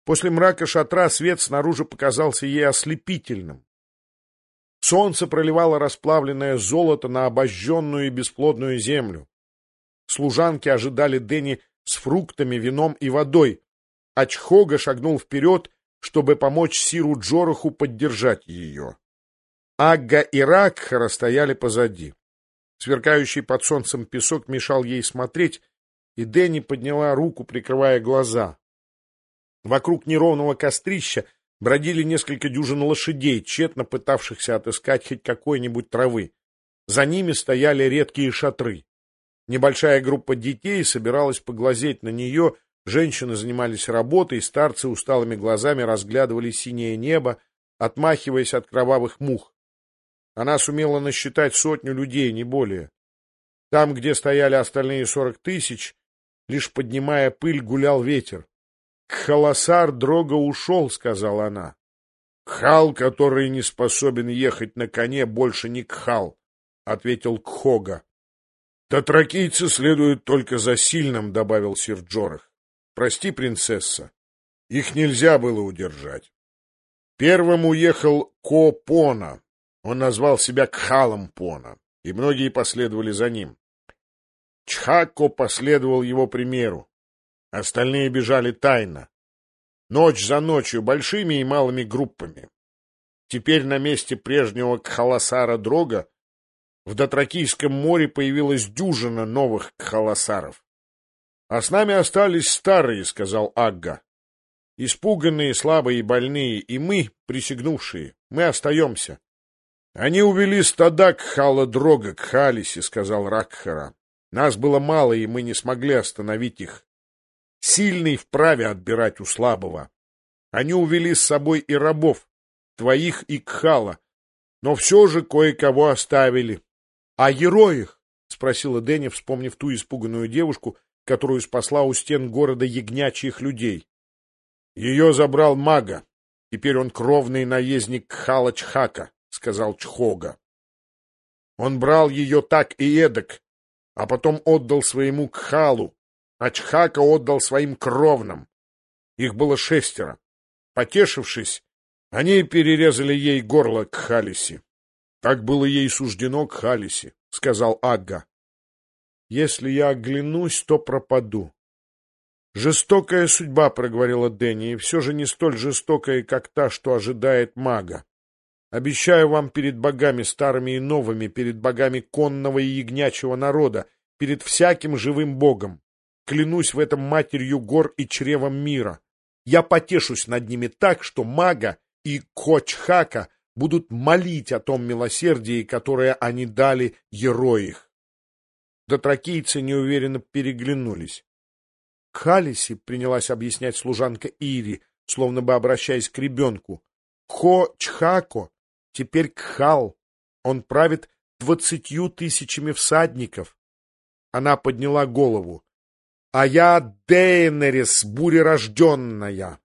После мрака шатра свет снаружи показался ей ослепительным. Солнце проливало расплавленное золото на обожженную и бесплодную землю. Служанки ожидали Дени с фруктами, вином и водой, а Чхога шагнул вперед, чтобы помочь Сиру Джораху поддержать ее. Агга и Ракхара стояли позади. Сверкающий под солнцем песок мешал ей смотреть, и Дени подняла руку, прикрывая глаза. Вокруг неровного кострища бродили несколько дюжин лошадей, тщетно пытавшихся отыскать хоть какой-нибудь травы. За ними стояли редкие шатры. Небольшая группа детей собиралась поглазеть на нее, женщины занимались работой, старцы усталыми глазами разглядывали синее небо, отмахиваясь от кровавых мух. Она сумела насчитать 100 людей, не более. Там, где стояли остальные 40 000, лишь поднимая пыль, гулял ветер. «Кхаласар Дрога ушел», — сказала она. «Кхал, который не способен ехать на коне, больше не Кхал», — ответил Кхога. «Дотракийцы следуют только за сильным», — добавил сир Джорах. «Прости, принцесса, их нельзя было удержать». Первым уехал Ко Пона. Он назвал себя Кхалом Пона, и многие последовали за ним. Чхакко последовал его примеру. Остальные бежали тайно. Ночь за ночью, большими и малыми группами. Теперь на месте прежнего Кхаласара Дрога в Дотракийском море появилась дюжина новых Кхаласаров. — А с нами остались старые, — сказал Агга. — Испуганные, слабые и больные, и мы, присягнувшие, мы остаемся. — Они увели стада Кхала Дрога к Халисе, — сказал Ракхара. — Нас было мало, и мы не смогли остановить их. Сильный вправе отбирать у слабого. Они увели с собой и рабов, твоих и Кхала, но все же кое-кого оставили. — А героях? — спросила Дени, вспомнив ту испуганную девушку, которую спасла у стен города ягнячьих людей. — Ее забрал Мага. Теперь он кровный наездник Кхала Чхака, — сказал Чхога. Он брал ее так и эдак, а потом отдал своему Кхалу, а Чхака отдал своим кровным. Их было 6. Потешившись, они перерезали ей горло Кхалиси. Так было ей суждено Кхалиси, — сказал Агга. — Если я оглянусь, то пропаду. — Жестокая судьба, — проговорила Дени, — и все же не столь жестокая, как та, что ожидает Мага. Обещаю вам перед богами старыми и новыми, перед богами конного и ягнячьего народа, перед всяким живым богом. Клянусь в этом матерью гор и чревом мира. Я потешусь над ними так, что Мага и Кхочхака будут молить о том милосердии, которое они дали героях. Дотракийцы неуверенно переглянулись. — Кхалиси, — принялась объяснять служанка Ири, словно бы обращаясь к ребенку, — Кхо-Чхако теперь Кхал. Он правит 20 000 всадников. Она подняла голову. — А я Дейенерис, бурерожденная,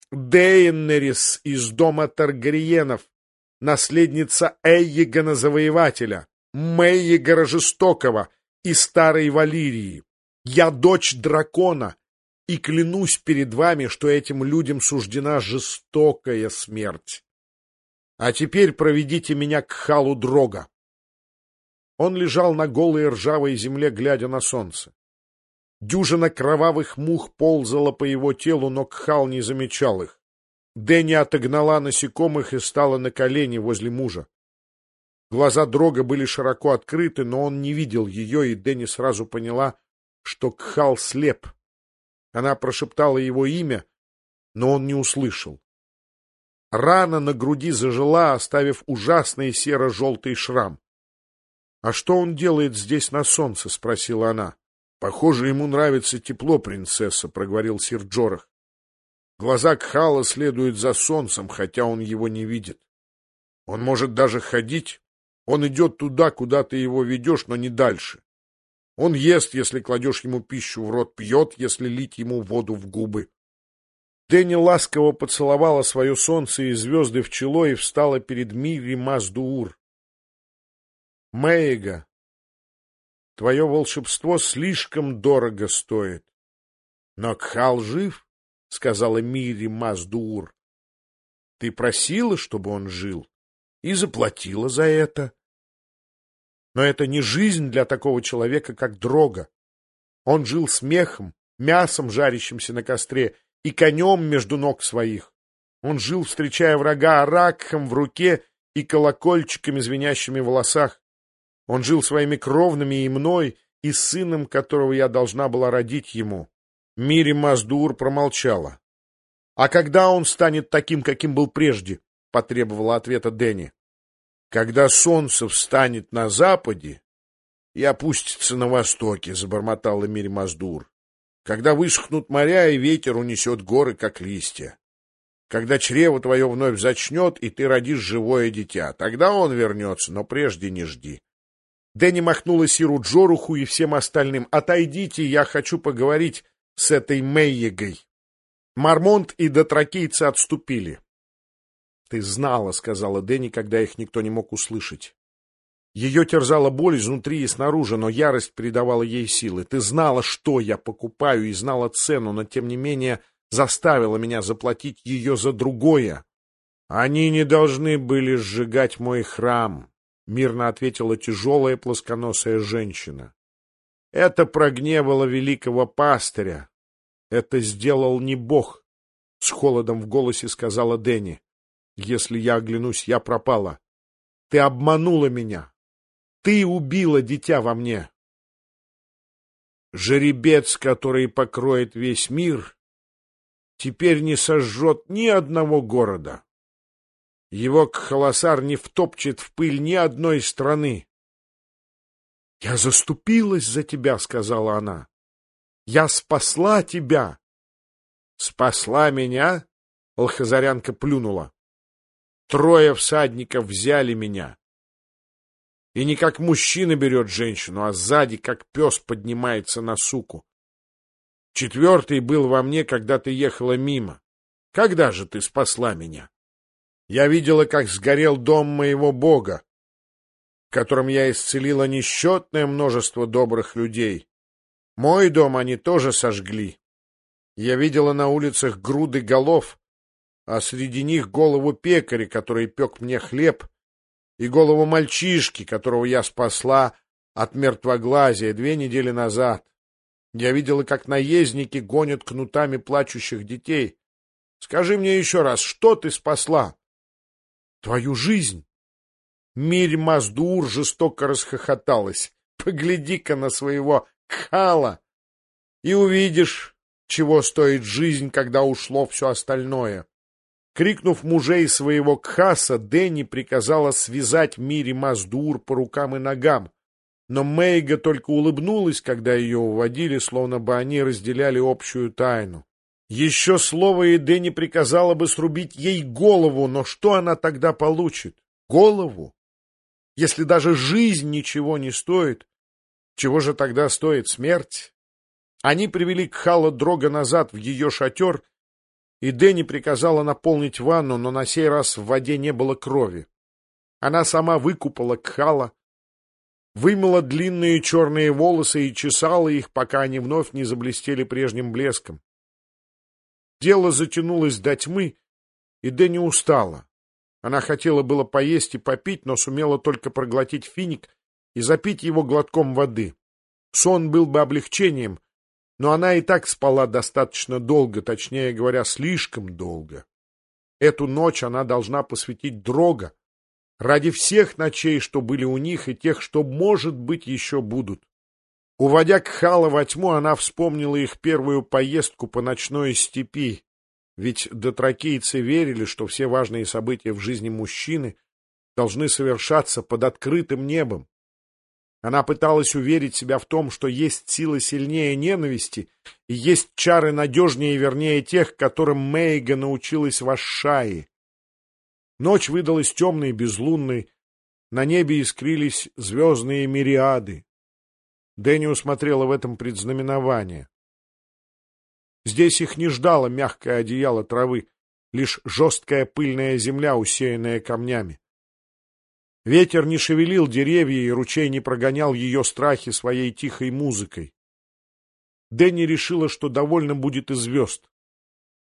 Дейенерис из дома Таргариенов, наследница Эйегона Завоевателя, Мэйегора Жестокого и Старой Валирии. Я дочь дракона, и клянусь перед вами, что этим людям суждена жестокая смерть. А теперь проведите меня к Кхалу Дрога. Он лежал на голой ржавой земле, глядя на солнце. Дюжина кровавых мух ползала по его телу, но Кхал не замечал их. Дени отогнала насекомых и стала на колени возле мужа. Глаза Дрога были широко открыты, но он не видел ее, и Дени сразу поняла, что Кхал слеп. Она прошептала его имя, но он не услышал. Рана на груди зажила, оставив ужасный серо-желтый шрам. — А что он делает здесь на солнце? — спросила она. — Похоже, ему нравится тепло, принцесса, — проговорил сир Джорах. Глаза Кхала следуют за солнцем, хотя он его не видит. Он может даже ходить. Он идет туда, куда ты его ведешь, но не дальше. Он ест, если кладешь ему пищу в рот, пьет, если лить ему воду в губы. Дени ласково поцеловала свое солнце и звезды в чело и встала перед Мири Маздуур. — Мэйга, твое волшебство слишком дорого стоит. — Но Кхал жив, — сказала Мири Маз-Дуур. Ты просила, чтобы он жил, и заплатила за это. Но это не жизнь для такого человека, как Дрога. Он жил смехом, мясом, жарящимся на костре, и конем между ног своих. Он жил, встречая врага, аракхом в руке и колокольчиками, звенящими в волосах. Он жил своими кровными и мной, и сыном, которого я должна была родить ему. Мири Маз-Дуур промолчала. — А когда он станет таким, каким был прежде? — потребовала ответа Дэнни. — Когда солнце встанет на западе и опустится на востоке, — забормотала Мири Маз-Дуур. — Когда высохнут моря, и ветер унесет горы, как листья. Когда чрево твое вновь зачнет, и ты родишь живое дитя, тогда он вернется, но прежде не жди. Дэнни махнула Сиру Джоруху и всем остальным. — Отойдите, я хочу поговорить с этой Мейегой. Мармонт и дотракийцы отступили. — Ты знала, — сказала Дэнни, когда их никто не мог услышать. Ее терзала боль изнутри и снаружи, но ярость придавала ей силы. Ты знала, что я покупаю, и знала цену, но тем не менее заставила меня заплатить ее за другое. — Они не должны были сжигать мой храм, — мирно ответила тяжелая плосконосая женщина. — Это прогневало великого пастыря. Это сделал не Бог, — с холодом в голосе сказала Дэнни. — Если я оглянусь, я пропала. Ты обманула меня. Ты убила дитя во мне. Жеребец, который покроет весь мир, теперь не сожжет ни одного города. Его Кхаласар не втопчет в пыль ни одной страны. — Я заступилась за тебя, — сказала она. — Я спасла тебя. — Спасла меня? — Алхазарянка плюнула. — 3 всадников взяли меня. И не как мужчина берет женщину, а сзади, как пес, поднимается на суку. 4-й был во мне, когда ты ехала мимо. Когда же ты спасла меня? Я видела, как сгорел дом моего Бога, в котором я исцелила несчетное множество добрых людей. Мой дом они тоже сожгли. Я видела на улицах груды голов, а среди них голову пекаря, который пек мне хлеб, и голову мальчишки, которого я спасла от мертвоглазия 2 недели назад. Я видела, как наездники гонят кнутами плачущих детей. Скажи мне еще раз, что ты спасла? Твою жизнь. Мири Маз-Дуур жестоко расхохоталась. Погляди-ка на своего Кхала и увидишь, чего стоит жизнь, когда ушло все остальное. Крикнув мужей своего Кхаса, Дэнни приказала связать Мири Маз-Дуур по рукам и ногам, но Мейга только улыбнулась, когда ее уводили, словно бы они разделяли общую тайну. Еще слово, и Дэнни приказала бы срубить ей голову, но что она тогда получит? Голову? Если даже жизнь ничего не стоит, чего же тогда стоит смерть? Они привели Кхала Дрога назад в ее шатер, и Дэнни приказала наполнить ванну, но на сей раз в воде не было крови. Она сама выкупала Кхала, вымыла длинные черные волосы и чесала их, пока они вновь не заблестели прежним блеском. Дело затянулось до тьмы, и Дэнни устала. Она хотела было поесть и попить, но сумела только проглотить финик и запить его глотком воды. Сон был бы облегчением, но она и так спала достаточно долго, точнее говоря, слишком долго. Эту ночь она должна посвятить Дрога ради всех ночей, что были у них, и тех, что, может быть, еще будут. Уводя Кхала во тьму, она вспомнила их первую поездку по ночной степи, ведь дотракийцы верили, что все важные события в жизни мужчины должны совершаться под открытым небом. Она пыталась уверить себя в том, что есть сила сильнее ненависти и есть чары надежнее и вернее тех, которым Мейга научилась в Ашшае. Ночь выдалась темной и безлунной, на небе искрились звездные мириады. Дэнни усмотрела в этом предзнаменование. Здесь их не ждало мягкое одеяло травы, лишь жесткая пыльная земля, усеянная камнями. Ветер не шевелил деревья, и ручей не прогонял ее страхи своей тихой музыкой. Дэнни решила, что довольно будет и звезд.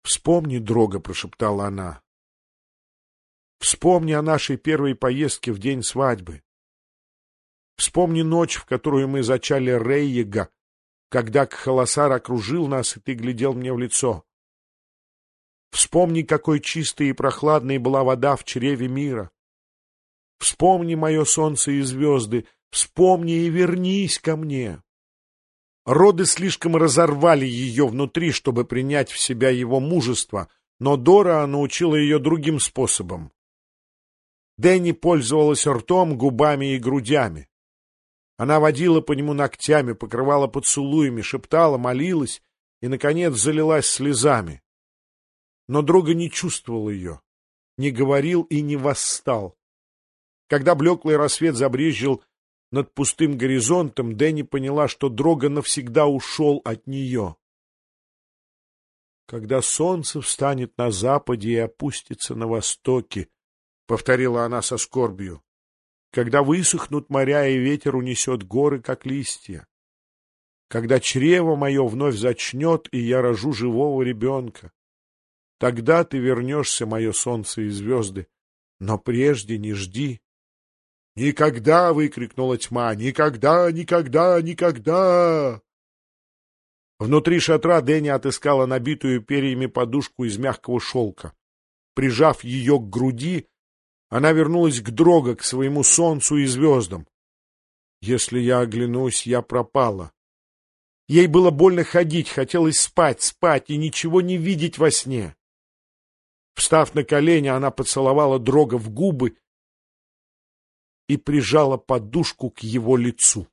«Вспомни, Дрога», — прошептала она. «Вспомни о нашей первой поездке в день свадьбы. Вспомни ночь, в которую мы зачали Рейега, когда Кхаласар окружил нас, и ты глядел мне в лицо. Вспомни, какой чистой и прохладной была вода в чреве мира. Вспомни, мое солнце и звезды, вспомни и вернись ко мне». Роды слишком разорвали ее внутри, чтобы принять в себя его мужество, но Дора научила ее другим способом. Дэнни пользовалась ртом, губами и грудями. Она водила по нему ногтями, покрывала поцелуями, шептала, молилась и, наконец, залилась слезами. Но Дрога не чувствовал ее, не говорил и не восстал. Когда блеклый рассвет забрезжил над пустым горизонтом, Дэнни поняла, что Дрога навсегда ушел от нее. «Когда солнце встанет на западе и опустится на востоке», — повторила она со скорбью, «когда высохнут моря и ветер унесет горы, как листья, когда чрево мое вновь зачнет, и я рожу живого ребенка, тогда ты вернешься, мое солнце и звезды, но прежде не жди». «Никогда!» — выкрикнула тьма. «Никогда, никогда, никогда!» Внутри шатра Дэнни отыскала набитую перьями подушку из мягкого шелка. Прижав ее к груди, она вернулась к Дрога, к своему солнцу и звездам. «Если я оглянусь, я пропала». Ей было больно ходить, хотелось спать и ничего не видеть во сне. Встав на колени, она поцеловала Дрога в губы и прижала подушку к его лицу.